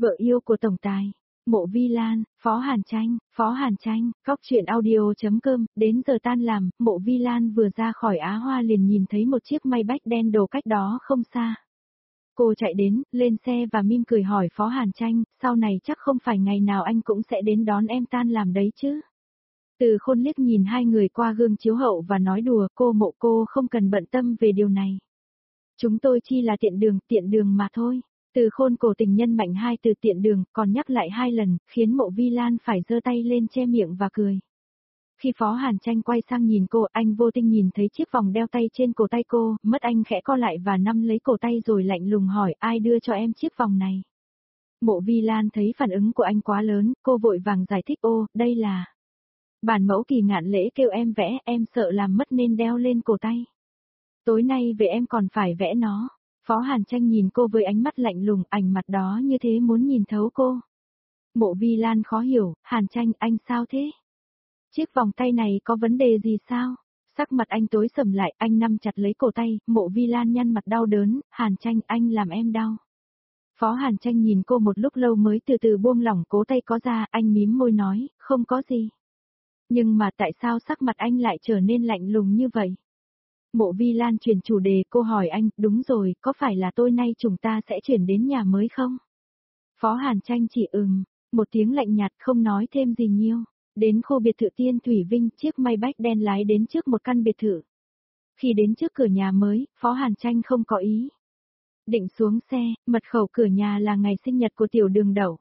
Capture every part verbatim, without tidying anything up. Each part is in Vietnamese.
Vợ yêu của tổng tài, Mộ Vi Lan, Phó Hàn Tranh, Phó Hàn Tranh, Cóc truyện audio.com, đến giờ tan làm, Mộ Vi Lan vừa ra khỏi Á Hoa liền nhìn thấy một chiếc Maybach đen đồ cách đó không xa. Cô chạy đến, lên xe và mỉm cười hỏi Phó Hàn Tranh, sau này chắc không phải ngày nào anh cũng sẽ đến đón em tan làm đấy chứ. Từ Khôn liếc nhìn hai người qua gương chiếu hậu và nói đùa, cô Mộ cô không cần bận tâm về điều này. Chúng tôi chỉ là tiện đường, tiện đường mà thôi. Từ Khôn cổ tình nhân mạnh hai từ tiện đường, còn nhắc lại hai lần, khiến Mộ Vi Lan phải giơ tay lên che miệng và cười. Khi Phó Hàn Tranh quay sang nhìn cô, anh vô tình nhìn thấy chiếc vòng đeo tay trên cổ tay cô, mắt anh khẽ co lại và nắm lấy cổ tay rồi lạnh lùng hỏi, ai đưa cho em chiếc vòng này? Mộ Vi Lan thấy phản ứng của anh quá lớn, cô vội vàng giải thích, ô, đây là bản mẫu Kỳ Ngạn Lễ kêu em vẽ, em sợ làm mất nên đeo lên cổ tay. Tối nay về em còn phải vẽ nó. Phó Hàn Tranh nhìn cô với ánh mắt lạnh lùng, ảnh mặt đó như thế muốn nhìn thấu cô. Mộ Vi Lan khó hiểu, Hàn Tranh anh sao thế? Chiếc vòng tay này có vấn đề gì sao? Sắc mặt anh tối sầm lại, anh nắm chặt lấy cổ tay, Mộ Vi Lan nhăn mặt đau đớn, Hàn Tranh anh làm em đau. Phó Hàn Tranh nhìn cô một lúc lâu mới từ từ buông lỏng cố tay có ra, anh mím môi nói, không có gì. Nhưng mà tại sao sắc mặt anh lại trở nên lạnh lùng như vậy? Mộ Vi Lan chuyển chủ đề, cô hỏi anh, đúng rồi, có phải là tối nay chúng ta sẽ chuyển đến nhà mới không? Phó Hàn Tranh chỉ ừm, một tiếng lạnh nhạt không nói thêm gì nhiều. Đến khu biệt thự Tiên Thủy Vinh, chiếc Maybach đen lái đến trước một căn biệt thự. Khi đến trước cửa nhà mới, Phó Hàn Tranh không có ý định xuống xe, mật khẩu cửa nhà là ngày sinh nhật của tiểu đường đậu.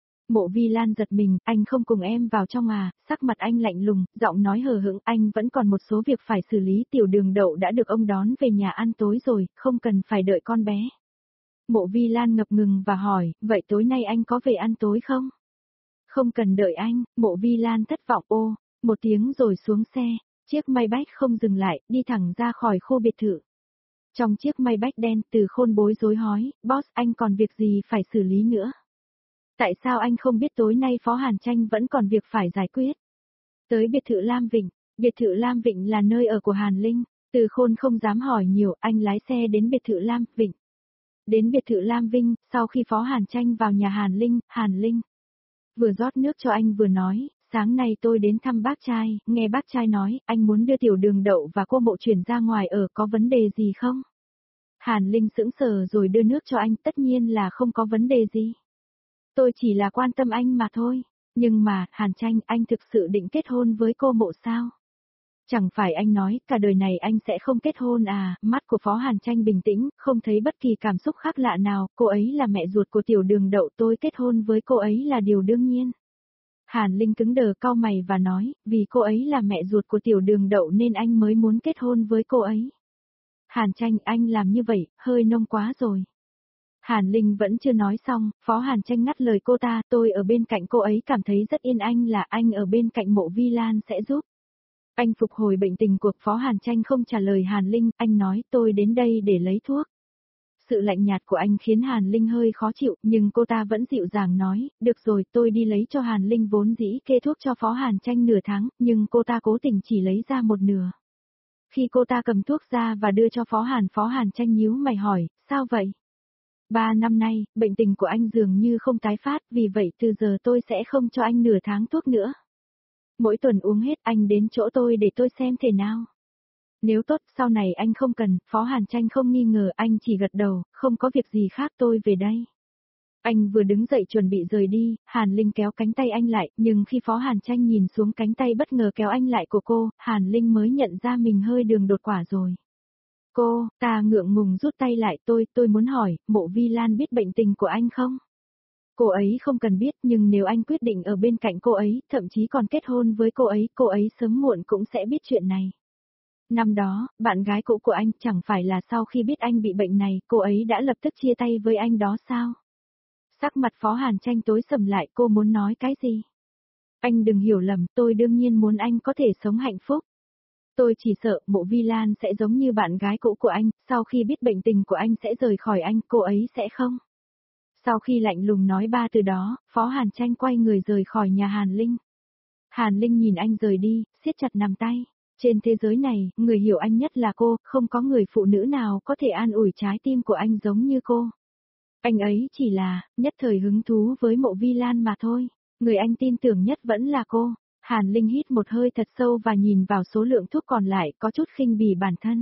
Mộ Vi Lan giật mình, anh không cùng em vào trong à, sắc mặt anh lạnh lùng, giọng nói hờ hững, anh vẫn còn một số việc phải xử lý, tiểu đường đậu đã được ông đón về nhà ăn tối rồi, không cần phải đợi con bé. Mộ Vi Lan ngập ngừng và hỏi, vậy tối nay anh có về ăn tối không? Không cần đợi anh, Mộ Vi Lan thất vọng ô, một tiếng rồi xuống xe, chiếc Maybach không dừng lại, đi thẳng ra khỏi khu biệt thự. Trong chiếc Maybach đen, Từ Khôn bối rối hói, boss anh còn việc gì phải xử lý nữa? Tại sao anh không biết tối nay Phó Hàn Tranh vẫn còn việc phải giải quyết? Tới biệt thự Lam Vịnh, biệt thự Lam Vịnh là nơi ở của Hàn Linh, Từ Khôn không dám hỏi nhiều, anh lái xe đến biệt thự Lam Vịnh. Đến biệt thự Lam Vinh, sau khi Phó Hàn Tranh vào nhà Hàn Linh, Hàn Linh vừa rót nước cho anh vừa nói, sáng nay tôi đến thăm bác trai, nghe bác trai nói, anh muốn đưa tiểu đường đậu và cô Mộ chuyển ra ngoài ở, có vấn đề gì không? Hàn Linh sững sờ rồi đưa nước cho anh, tất nhiên là không có vấn đề gì. Tôi chỉ là quan tâm anh mà thôi, nhưng mà, Hàn Tranh, anh thực sự định kết hôn với cô Mộ sao? Chẳng phải anh nói, cả đời này anh sẽ không kết hôn à, mắt của Phó Hàn Tranh bình tĩnh, không thấy bất kỳ cảm xúc khác lạ nào, cô ấy là mẹ ruột của tiểu đường đậu, tôi kết hôn với cô ấy là điều đương nhiên. Hàn Linh cứng đờ cau mày và nói, vì cô ấy là mẹ ruột của tiểu đường đậu nên anh mới muốn kết hôn với cô ấy. Hàn Tranh, anh làm như vậy, hơi nông quá rồi. Hàn Linh vẫn chưa nói xong, Phó Hàn Tranh ngắt lời cô ta, tôi ở bên cạnh cô ấy cảm thấy rất yên, anh là anh ở bên cạnh Mộ Vi Lan sẽ giúp. Anh phục hồi bệnh tình của Phó Hàn Tranh không trả lời Hàn Linh, anh nói tôi đến đây để lấy thuốc. Sự lạnh nhạt của anh khiến Hàn Linh hơi khó chịu, nhưng cô ta vẫn dịu dàng nói, được rồi tôi đi lấy cho Hàn Linh vốn dĩ kê thuốc cho Phó Hàn Tranh nửa tháng, nhưng cô ta cố tình chỉ lấy ra một nửa. Khi cô ta cầm thuốc ra và đưa cho Phó Hàn, Phó Hàn Tranh nhíu mày hỏi, sao vậy? Ba năm nay, bệnh tình của anh dường như không tái phát, vì vậy từ giờ tôi sẽ không cho anh nửa tháng thuốc nữa. Mỗi tuần uống hết, anh đến chỗ tôi để tôi xem thế nào. Nếu tốt, sau này anh không cần, Phó Hàn Tranh không nghi ngờ, anh chỉ gật đầu, không có việc gì khác tôi về đây. Anh vừa đứng dậy chuẩn bị rời đi, Hàn Linh kéo cánh tay anh lại, nhưng khi Phó Hàn Tranh nhìn xuống cánh tay bất ngờ kéo anh lại của cô, Hàn Linh mới nhận ra mình hơi đường đột quả rồi. Cô, ta ngượng ngùng rút tay lại, tôi, tôi muốn hỏi, Mộ Vi Lan biết bệnh tình của anh không? Cô ấy không cần biết, nhưng nếu anh quyết định ở bên cạnh cô ấy, thậm chí còn kết hôn với cô ấy, cô ấy sớm muộn cũng sẽ biết chuyện này. Năm đó, bạn gái cũ của anh chẳng phải là sau khi biết anh bị bệnh này, cô ấy đã lập tức chia tay với anh đó sao? Sắc mặt Phó Hàn Tranh tối sầm lại, cô muốn nói cái gì? Anh đừng hiểu lầm, tôi đương nhiên muốn anh có thể sống hạnh phúc. Tôi chỉ sợ Mộ Vi Lan sẽ giống như bạn gái cũ của anh, sau khi biết bệnh tình của anh sẽ rời khỏi anh, cô ấy sẽ không. Sau khi lạnh lùng nói ba từ đó, Phó Hàn Tranh quay người rời khỏi nhà Hàn Linh. Hàn Linh nhìn anh rời đi, siết chặt nắm tay. Trên thế giới này, người hiểu anh nhất là cô, không có người phụ nữ nào có thể an ủi trái tim của anh giống như cô. Anh ấy chỉ là, nhất thời hứng thú với Mộ Vi Lan mà thôi. Người anh tin tưởng nhất vẫn là cô. Hàn Linh hít một hơi thật sâu và nhìn vào số lượng thuốc còn lại, có chút khinh bỉ bản thân.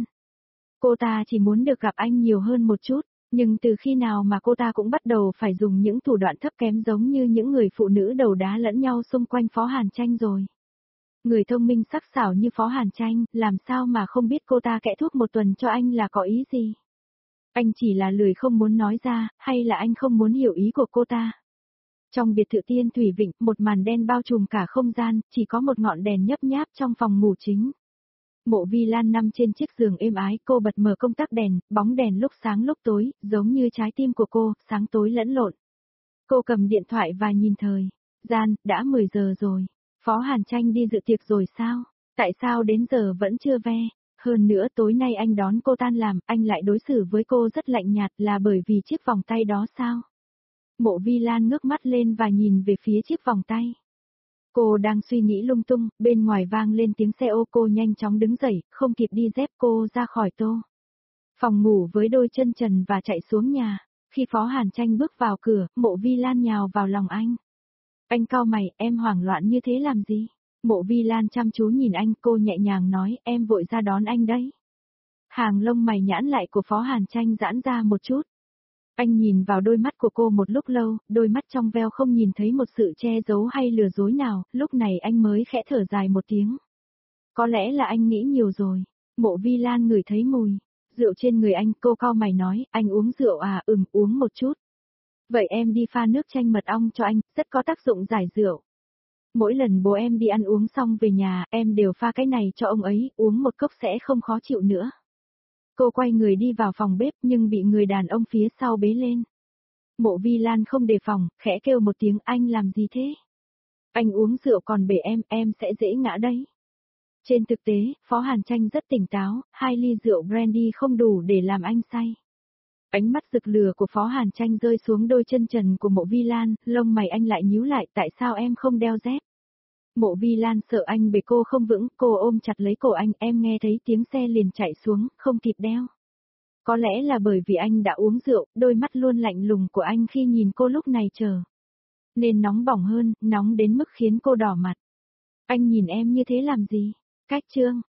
Cô ta chỉ muốn được gặp anh nhiều hơn một chút, nhưng từ khi nào mà cô ta cũng bắt đầu phải dùng những thủ đoạn thấp kém giống như những người phụ nữ đầu đá lẫn nhau xung quanh Phó Hàn Tranh rồi. Người thông minh sắc sảo như Phó Hàn Tranh, làm sao mà không biết cô ta kẽ thuốc một tuần cho anh là có ý gì? Anh chỉ là lười không muốn nói ra, hay là anh không muốn hiểu ý của cô ta? Trong biệt thự Tiên Thủy Vịnh, một màn đen bao trùm cả không gian, chỉ có một ngọn đèn nhấp nháp trong phòng ngủ chính. Mộ Vi Lan nằm trên chiếc giường êm ái, cô bật mở công tắc đèn, bóng đèn lúc sáng lúc tối, giống như trái tim của cô, sáng tối lẫn lộn. Cô cầm điện thoại và nhìn thời gian, đã mười giờ rồi. Phó Hàn Tranh đi dự tiệc rồi sao? Tại sao đến giờ vẫn chưa ve? Hơn nữa tối nay anh đón cô tan làm, anh lại đối xử với cô rất lạnh nhạt là bởi vì chiếc vòng tay đó sao? Mộ Vi Lan ngước mắt lên và nhìn về phía chiếc vòng tay. Cô đang suy nghĩ lung tung, bên ngoài vang lên tiếng xe ô, cô nhanh chóng đứng dậy, không kịp đi dép cô ra khỏi tô phòng ngủ với đôi chân trần và chạy xuống nhà. Khi Phó Hàn Tranh bước vào cửa, Mộ Vi Lan nhào vào lòng anh. Anh cau mày, em hoảng loạn như thế làm gì? Mộ Vi Lan chăm chú nhìn anh, cô nhẹ nhàng nói, em vội ra đón anh đấy. Hàng lông mày nhãn lại của Phó Hàn Tranh giãn ra một chút. Anh nhìn vào đôi mắt của cô một lúc lâu, đôi mắt trong veo không nhìn thấy một sự che giấu hay lừa dối nào, lúc này anh mới khẽ thở dài một tiếng. Có lẽ là anh nghĩ nhiều rồi. Mộ Vi Lan ngửi thấy mùi rượu trên người anh, cô cau mày nói, anh uống rượu à? Ừm, uống một chút. Vậy em đi pha nước chanh mật ong cho anh, rất có tác dụng giải rượu. Mỗi lần bố em đi ăn uống xong về nhà, em đều pha cái này cho ông ấy, uống một cốc sẽ không khó chịu nữa. Cô quay người đi vào phòng bếp nhưng bị người đàn ông phía sau bế lên. Mộ Vi Lan không đề phòng, khẽ kêu một tiếng, anh làm gì thế? Anh uống rượu còn bể em, em sẽ dễ ngã đấy. Trên thực tế, Phó Hàn Tranh rất tỉnh táo, hai ly rượu brandy không đủ để làm anh say. Ánh mắt rực lửa của Phó Hàn Tranh rơi xuống đôi chân trần của Mộ Vi Lan, lông mày anh lại nhíu lại, tại sao em không đeo dép? Mộ Vi Lan sợ anh bế cô không vững, cô ôm chặt lấy cổ anh, em nghe thấy tiếng xe liền chạy xuống, không kịp đeo. Có lẽ là bởi vì anh đã uống rượu, đôi mắt luôn lạnh lùng của anh khi nhìn cô lúc này chờ nên nóng bỏng hơn, nóng đến mức khiến cô đỏ mặt. Anh nhìn em như thế làm gì? Cách trương,